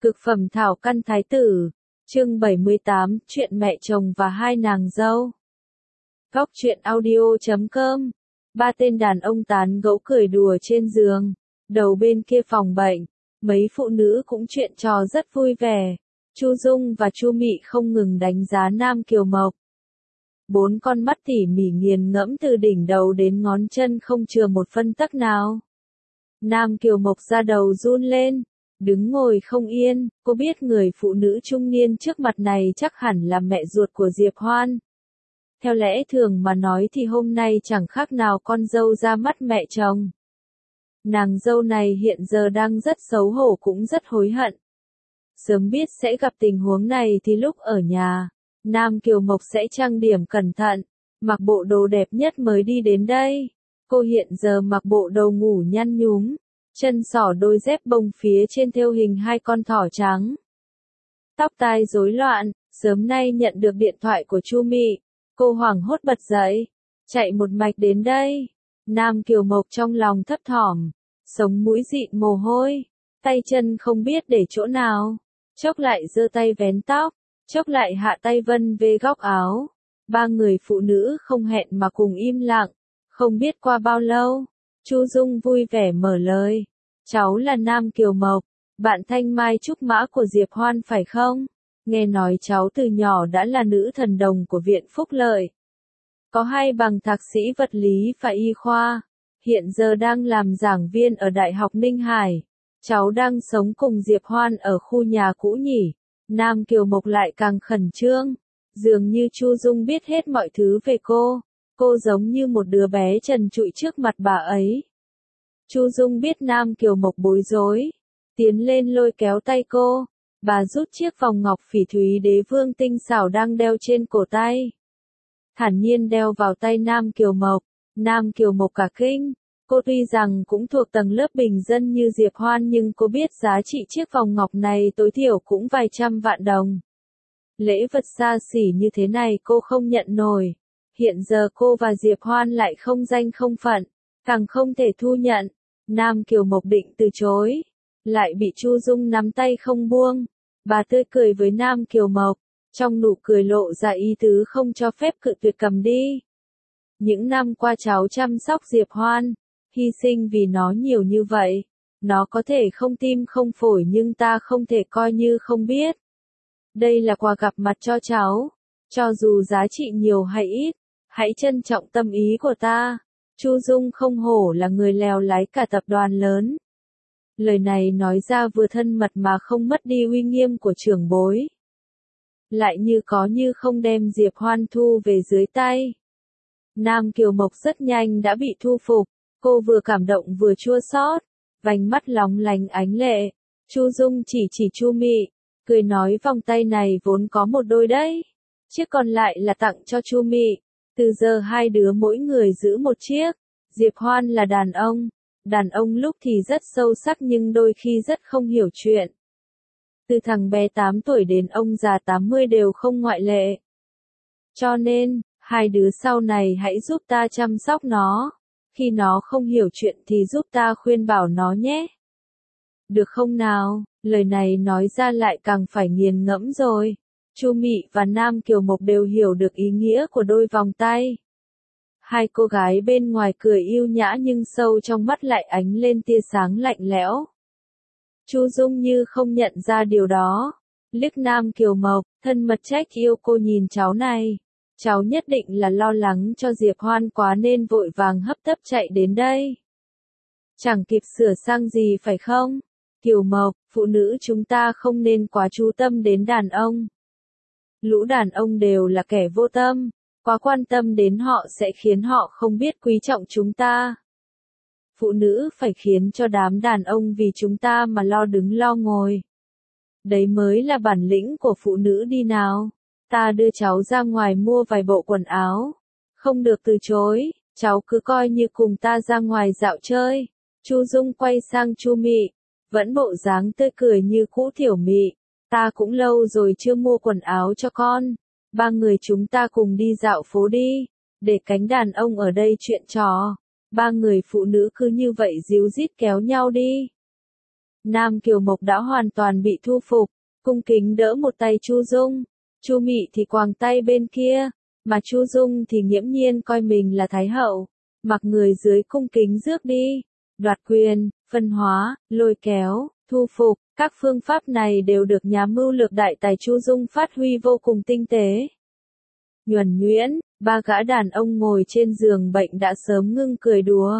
Cực phẩm thảo căn thái tử, chương 78, chuyện mẹ chồng và hai nàng dâu. Góc truyện audio.com. Ba tên đàn ông tán gẫu cười đùa trên giường, đầu bên kia phòng bệnh, mấy phụ nữ cũng chuyện trò rất vui vẻ. Chu Dung và Chu Mị không ngừng đánh giá Nam Kiều Mộc. Bốn con mắt tỉ mỉ nghiền ngẫm từ đỉnh đầu đến ngón chân không chừa một phân tấc nào. Nam Kiều Mộc da đầu run lên, đứng ngồi không yên. Cô biết người phụ nữ trung niên trước mặt này chắc hẳn là mẹ ruột của Diệp Hoan. Theo lẽ thường mà nói thì hôm nay chẳng khác nào con dâu ra mắt mẹ chồng. Nàng dâu này hiện giờ đang rất xấu hổ cũng rất hối hận. Sớm biết sẽ gặp tình huống này thì lúc ở nhà, Nam Kiều Mộc sẽ trang điểm cẩn thận, mặc bộ đồ đẹp nhất mới đi đến đây. Cô hiện giờ mặc bộ đồ ngủ nhăn nhúm, chân xỏ đôi dép bông phía trên thêu hình hai con thỏ trắng. Tóc tai rối loạn, sớm nay nhận được điện thoại của Chu Mị, cô hoảng hốt bật dậy, chạy một mạch đến đây. Nam Kiều Mộc trong lòng thấp thỏm, sống mũi dịn mồ hôi, tay chân không biết để chỗ nào, chốc lại giơ tay vén tóc, chốc lại hạ tay vân về góc áo. Ba người phụ nữ không hẹn mà cùng im lặng. Không biết qua bao lâu, Chu Dung vui vẻ mở lời. Cháu là Nam Kiều Mộc, bạn thanh mai trúc mã của Diệp Hoan phải không? Nghe nói cháu từ nhỏ đã là nữ thần đồng của Viện Phúc Lợi. Có hai bằng thạc sĩ vật lý và y khoa. Hiện giờ đang làm giảng viên ở Đại học Ninh Hải. Cháu đang sống cùng Diệp Hoan ở khu nhà cũ nhỉ? Nam Kiều Mộc lại càng khẩn trương. Dường như Chu Dung biết hết mọi thứ về cô. Cô giống như một đứa bé trần trụi trước mặt bà ấy. Chu Dung biết Nam Kiều Mộc bối rối, tiến lên lôi kéo tay cô. Bà rút chiếc vòng ngọc phỉ thúy đế vương tinh xảo đang đeo trên cổ tay, thản nhiên đeo vào tay Nam Kiều Mộc. Nam Kiều Mộc cả kinh. Cô tuy rằng cũng thuộc tầng lớp bình dân như Diệp Hoan nhưng cô biết giá trị chiếc vòng ngọc này tối thiểu cũng vài trăm vạn đồng. Lễ vật xa xỉ như thế này cô không nhận nổi. Hiện giờ cô và Diệp Hoan lại không danh không phận, càng không thể thu nhận. Nam Kiều Mộc định từ chối, lại bị Chu Dung nắm tay không buông. Bà tươi cười với Nam Kiều Mộc, trong nụ cười lộ ra ý tứ không cho phép cự tuyệt cầm đi. Những năm qua cháu chăm sóc Diệp Hoan, hy sinh vì nó nhiều như vậy. Nó có thể không tim không phổi nhưng ta không thể coi như không biết. Đây là quà gặp mặt cho cháu, cho dù giá trị nhiều hay ít. Hãy trân trọng tâm ý của ta. Chu Dung không hổ là người lèo lái cả tập đoàn lớn. Lời này nói ra vừa thân mật mà không mất đi uy nghiêm của trưởng bối. Lại như có như không đem Diệp Hoan thu về dưới tay. Nam Kiều Mộc rất nhanh đã bị thu phục. Cô vừa cảm động vừa chua xót, vành mắt lóng lánh ánh lệ. Chu Dung chỉ Chu Mị, cười nói vòng tay này vốn có một đôi đấy. Chiếc còn lại là tặng cho Chu Mị. Từ giờ hai đứa mỗi người giữ một chiếc. Diệp Hoan là đàn ông lúc thì rất sâu sắc nhưng đôi khi rất không hiểu chuyện. Từ thằng bé 8 tuổi đến ông già 80 đều không ngoại lệ. Cho nên, hai đứa sau này hãy giúp ta chăm sóc nó. Khi nó không hiểu chuyện thì giúp ta khuyên bảo nó nhé. Được không nào? Lời này nói ra lại càng phải nghiền ngẫm rồi. Chu Mị và Nam Kiều Mộc đều hiểu được ý nghĩa của đôi vòng tay. Hai cô gái bên ngoài cười yêu nhã nhưng sâu trong mắt lại ánh lên tia sáng lạnh lẽo. Chu Dung như không nhận ra điều đó. Liếc Nam Kiều Mộc, thân mật trách yêu cô nhìn cháu này. Cháu nhất định là lo lắng cho Diệp Hoan quá nên vội vàng hấp tấp chạy đến đây. Chẳng kịp sửa sang gì phải không? Kiều Mộc, phụ nữ chúng ta không nên quá chú tâm đến đàn ông. Lũ đàn ông đều là kẻ vô tâm, quá quan tâm đến họ sẽ khiến họ không biết quý trọng chúng ta. Phụ nữ phải khiến cho đám đàn ông vì chúng ta mà lo đứng lo ngồi. Đấy mới là bản lĩnh của phụ nữ đi nào. Ta đưa cháu ra ngoài mua vài bộ quần áo. Không được từ chối, cháu cứ coi như cùng ta ra ngoài dạo chơi. Chu Dung quay sang Chu Mị, vẫn bộ dáng tươi cười như cũ. Tiểu Mị, ta cũng lâu rồi chưa mua quần áo cho con. Ba người chúng ta cùng đi dạo phố đi, để cánh đàn ông ở đây chuyện trò. Ba người phụ nữ cứ như vậy díu dít kéo nhau đi. Nam Kiều Mộc đã hoàn toàn bị thu phục, cung kính đỡ một tay Chu Dung. Chu Mị thì quàng tay bên kia, mà Chu Dung thì nghiễm nhiên coi mình là thái hậu, mặc người dưới cung kính rước đi, đoạt quyền, phân hóa, lôi kéo, thu phục, các phương pháp này đều được nhà mưu lược đại tài Chu Dung phát huy vô cùng tinh tế. Nhuần nhuyễn, ba gã đàn ông ngồi trên giường bệnh đã sớm ngưng cười đùa.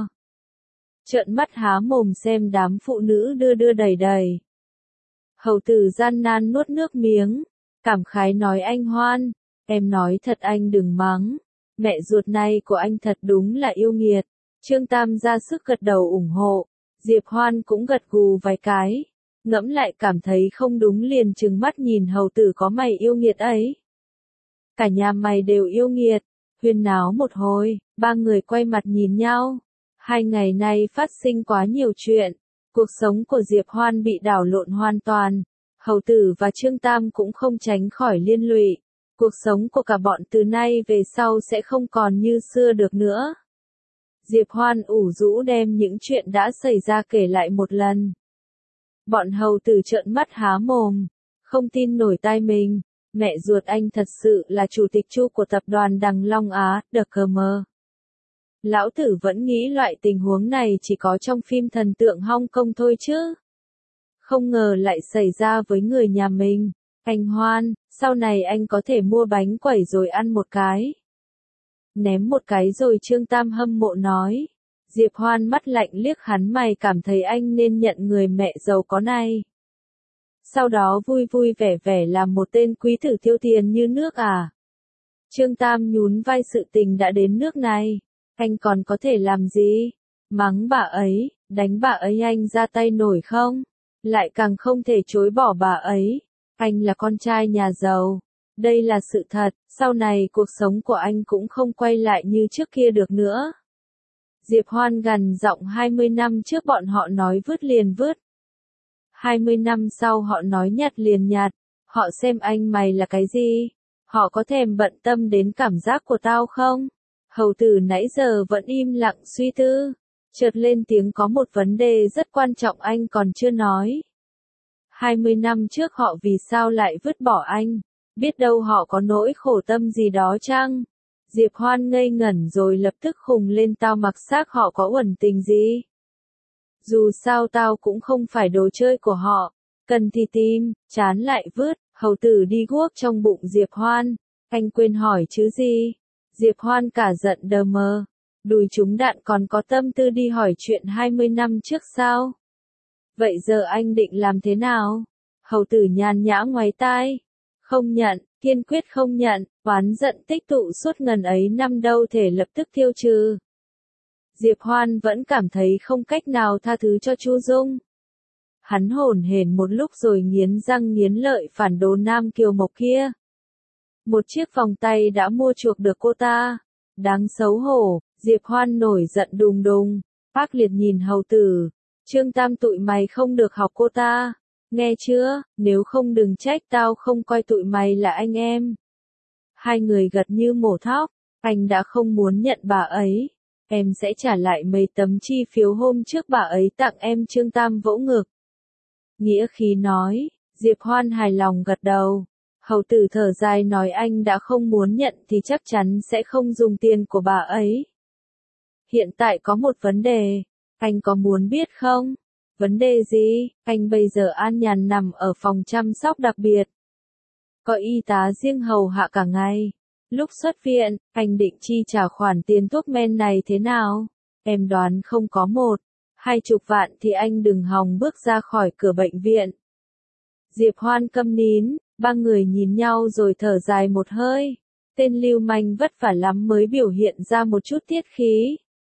Trợn mắt há mồm xem đám phụ nữ đưa đưa đẩy đẩy. Hầu tử gian nan nuốt nước miếng, cảm khái nói anh Hoan, em nói thật anh đừng mắng, mẹ ruột này của anh thật đúng là yêu nghiệt. Trương Tam ra sức gật đầu ủng hộ, Diệp Hoan cũng gật gù vài cái, ngẫm lại cảm thấy không đúng liền trừng mắt nhìn hầu tử có mày yêu nghiệt ấy. Cả nhà mày đều yêu nghiệt, huyên náo một hồi, ba người quay mặt nhìn nhau. 2 ngày nay phát sinh quá nhiều chuyện, cuộc sống của Diệp Hoan bị đảo lộn hoàn toàn, hầu tử và Trương Tam cũng không tránh khỏi liên lụy, cuộc sống của cả bọn từ nay về sau sẽ không còn như xưa được nữa. Diệp Hoan ủ rũ đem những chuyện đã xảy ra kể lại một lần. Bọn hầu tử trợn mắt há mồm, không tin nổi tai mình, mẹ ruột anh thật sự là chủ tịch Chu của tập đoàn Đằng Long Á, DKM. Lão tử vẫn nghĩ loại tình huống này chỉ có trong phim thần tượng Hong Kong thôi chứ. Không ngờ lại xảy ra với người nhà mình. Anh Hoan, sau này anh có thể mua bánh quẩy rồi ăn một cái. Ném một cái rồi Trương Tam hâm mộ nói. Diệp Hoan mắt lạnh liếc hắn, mày cảm thấy anh nên nhận người mẹ giàu có này. Sau đó vui vui vẻ vẻ làm một tên quý tử tiêu tiền như nước à. Trương Tam nhún vai, sự tình đã đến nước này. Anh còn có thể làm gì? Mắng bà ấy, đánh bà ấy anh ra tay nổi không? Lại càng không thể chối bỏ bà ấy. Anh là con trai nhà giàu. Đây là sự thật, sau này cuộc sống của anh cũng không quay lại như trước kia được nữa. Diệp Hoan gằn giọng, 20 năm trước bọn họ nói vứt liền vứt. 20 năm sau họ nói nhặt liền nhặt. Họ xem anh mày là cái gì? Họ có thèm bận tâm đến cảm giác của tao không? Hầu tử nãy giờ vẫn im lặng suy tư, chợt lên tiếng, có một vấn đề rất quan trọng anh còn chưa nói. 20 năm trước họ vì sao lại vứt bỏ anh? Biết đâu họ có nỗi khổ tâm gì đó chăng? Diệp Hoan ngây ngẩn rồi lập tức khùng lên, tao mặc xác họ có uẩn tình gì? Dù sao tao cũng không phải đồ chơi của họ, cần thì tìm, chán lại vứt. Hầu tử đi guốc trong bụng Diệp Hoan, anh quên hỏi chứ gì? Diệp Hoan cả giận đờ mờ, đùi trúng đạn còn có tâm tư đi hỏi chuyện 20 năm trước sao? Vậy giờ anh định làm thế nào? Hầu tử nhàn nhã ngoáy tai, không nhận, kiên quyết không nhận, oán giận tích tụ suốt ngần ấy năm đâu thể lập tức tiêu trừ. Diệp Hoan vẫn cảm thấy không cách nào tha thứ cho Chu Dung. Hắn hổn hển một lúc rồi nghiến răng nghiến lợi phản đồ Nam Kiều Mộc kia. Một chiếc vòng tay đã mua chuộc được cô ta. Đáng xấu hổ, Diệp Hoan nổi giận đùng đùng, ác liệt nhìn hầu tử. Trương Tam, tụi mày không được học cô ta. Nghe chưa, nếu không đừng trách tao không coi tụi mày là anh em. Hai người gật như mổ thóc, anh đã không muốn nhận bà ấy. Em sẽ trả lại mấy tấm chi phiếu hôm trước bà ấy tặng em. Trương Tam vỗ ngực. Nghĩa khí nói, Diệp Hoan hài lòng gật đầu. Hầu tử thở dài nói, anh đã không muốn nhận thì chắc chắn sẽ không dùng tiền của bà ấy. Hiện tại có một vấn đề, anh có muốn biết không? Vấn đề gì? Anh bây giờ an nhàn nằm ở phòng chăm sóc đặc biệt. Có y tá riêng hầu hạ cả ngày. Lúc xuất viện, anh định chi trả khoản tiền thuốc men này thế nào? Em đoán không có 1-20 vạn thì anh đừng hòng bước ra khỏi cửa bệnh viện. Diệp Hoan câm nín, ba người nhìn nhau rồi thở dài một hơi. Tên lưu manh vất vả lắm mới biểu hiện ra một chút tiết khí.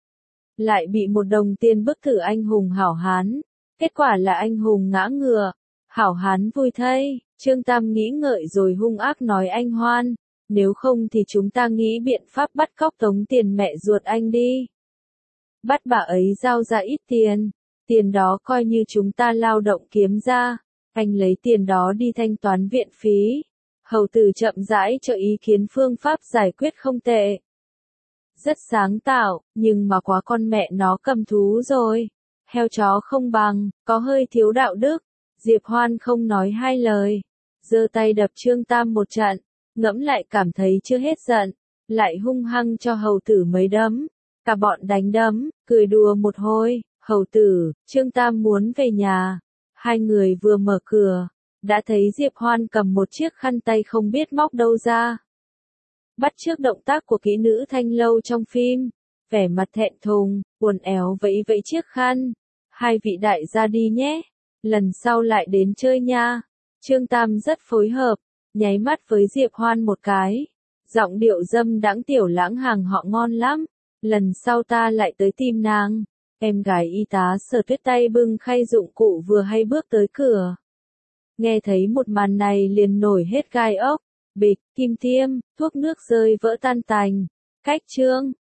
Lại bị một đồng tiền bức thử anh hùng hảo hán. Kết quả là anh hùng ngã ngựa. Hảo hán vui thay. Trương Tam nghĩ ngợi rồi hung ác nói, anh Hoan, nếu không thì chúng ta nghĩ biện pháp bắt cóc tống tiền mẹ ruột anh đi. Bắt bà ấy giao ra ít tiền. Tiền đó coi như chúng ta lao động kiếm ra. Anh lấy tiền đó đi thanh toán viện phí. Hầu tử chậm rãi cho ý kiến, phương pháp giải quyết không tệ. Rất sáng tạo, nhưng mà quá con mẹ nó cầm thú rồi. heo chó không bằng, có hơi thiếu đạo đức. Diệp Hoan không nói hai lời, giơ tay đập Trương Tam một trận, ngẫm lại cảm thấy chưa hết giận, lại hung hăng cho hầu tử mấy đấm. Cả bọn đánh đấm, cười đùa một hồi, hầu tử, Trương Tam muốn về nhà. Hai người vừa mở cửa, đã thấy Diệp Hoan cầm một chiếc khăn tay không biết móc đâu ra. Bắt chước động tác của kỹ nữ thanh lâu trong phim, vẻ mặt thẹn thùng, uốn éo vẫy vẫy chiếc khăn. Hai vị đại gia đi nhé, lần sau lại đến chơi nha. Trương Tam rất phối hợp, nháy mắt với Diệp Hoan một cái. Giọng điệu dâm đãng tiểu lãng hàng họ ngon lắm, lần sau ta lại tới tìm nàng. Em gái y tá Sở Tuyết tay bưng khay dụng cụ vừa hay bước tới cửa. Nghe thấy một màn này liền nổi hết gai ốc, bịch, kim tiêm, thuốc nước rơi vỡ tan tành. Cách chương